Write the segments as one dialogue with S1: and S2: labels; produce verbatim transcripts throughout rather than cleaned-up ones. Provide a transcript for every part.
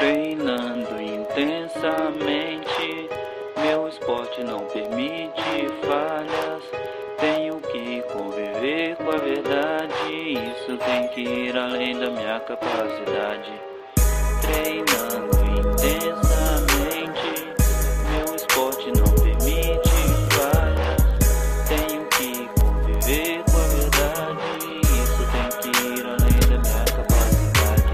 S1: Treinando intensamente, meu esporte não permite falhas. Tenho que conviver com a verdade, isso tem que ir além da minha capacidade. Treinando intensamente, meu esporte não permite falhas. Tenho que conviver com a verdade, isso tem que ir além da minha capacidade.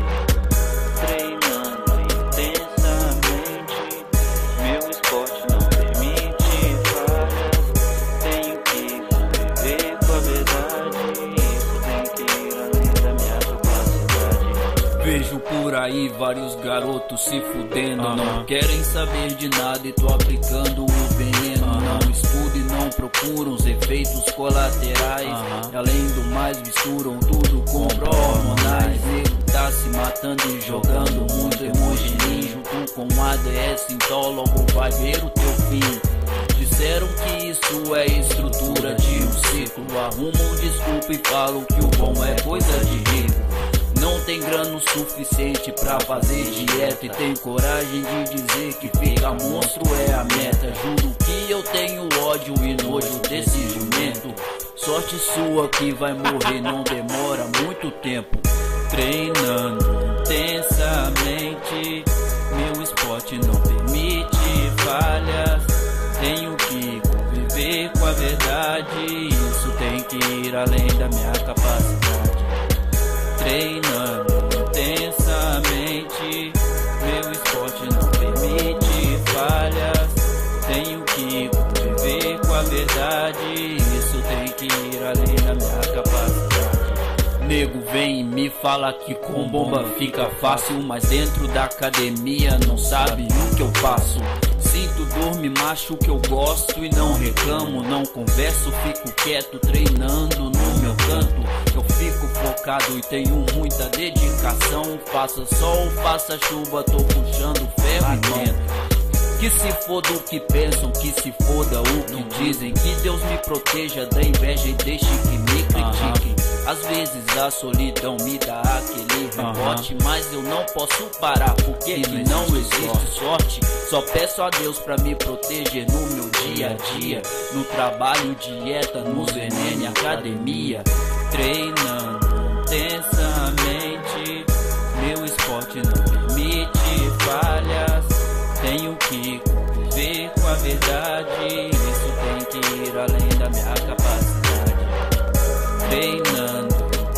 S1: Treinando intensamente, meu esporte não permite falhas. Tenho que conviver com a verdade, isso tem que ir além da minha capacidade.
S2: Vejo por aí vários garotos se fudendo, uh-huh. Não querem saber de nada e tô aplicando o veneno, uh-huh. Não estudam e não procuram os efeitos colaterais, uh-huh. Além do mais misturam tudo com hormonais. Nego tá se matando e jogando muito emoji junto com A D S, então logo vai ver o teu fim. Disseram que isso é estrutura de um ciclo, arrumam desculpa e falam que o bom é coisa de rico. Não tem grana o suficiente pra fazer dieta e tem coragem de dizer que ficar monstro é a meta. Juro que eu tenho ódio e nojo desse jumento. Sorte sua que vai morrer, não demora muito tempo. Treinando intensamente, meu esporte não permite falhas. Tenho que conviver com a verdade, isso tem que ir além da minha capacidade. Treinando intensamente, meu esporte não permite falhas. Tenho que conviver com a verdade, isso tem que ir além da minha capacidade. Nego vem e me fala que com bomba fica fácil, mas dentro da academia não sabe o que eu faço. Sinto dor, me macho que eu gosto e não reclamo. Não converso, fico quieto treinando no meu canto. Eu fico focado e tenho muita dedicação. Faça sol, faça chuva, tô puxando ferro e vento. Que se foda o que pensam, que se foda o que dizem. Que Deus me proteja da inveja e deixe que me critiquem. Às vezes a solidão me dá aquele rebote, uh-huh. Mas eu não posso parar porque que não existe sorte. Só peço a Deus pra me proteger no meu dia a dia, no trabalho, dieta, nos veneno e academia. Treinando intensamente, meu esporte não permite falhas. Tenho que conviver com a verdade, isso tem que ir além da minha capacidade. Treinando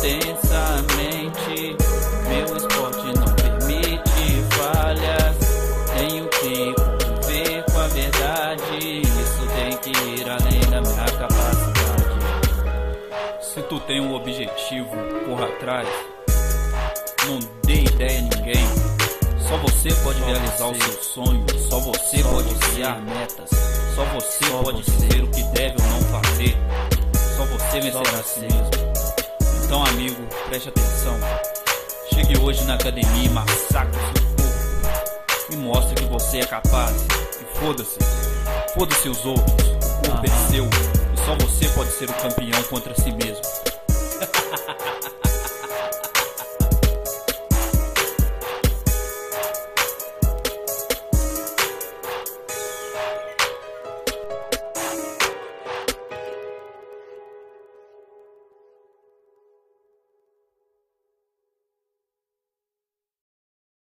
S2: intensamente, meu esporte não permite falhas. Tenho que conviver com a verdade, isso tem que ir além da minha capacidade. Se tu tem um objetivo, corra atrás. Não dê ideia a ninguém. Só você pode realizar o seu sonho, só você pode criar metas, só você pode dizer o que deve ou não fazer, só você vencerá a si mesmo. Então, amigo, preste atenção. Chegue hoje na academia e massacre o seu corpo e mostre que você é capaz. E foda-se, foda-se os outros, o corpo é seu e só você pode ser o campeão contra si mesmo.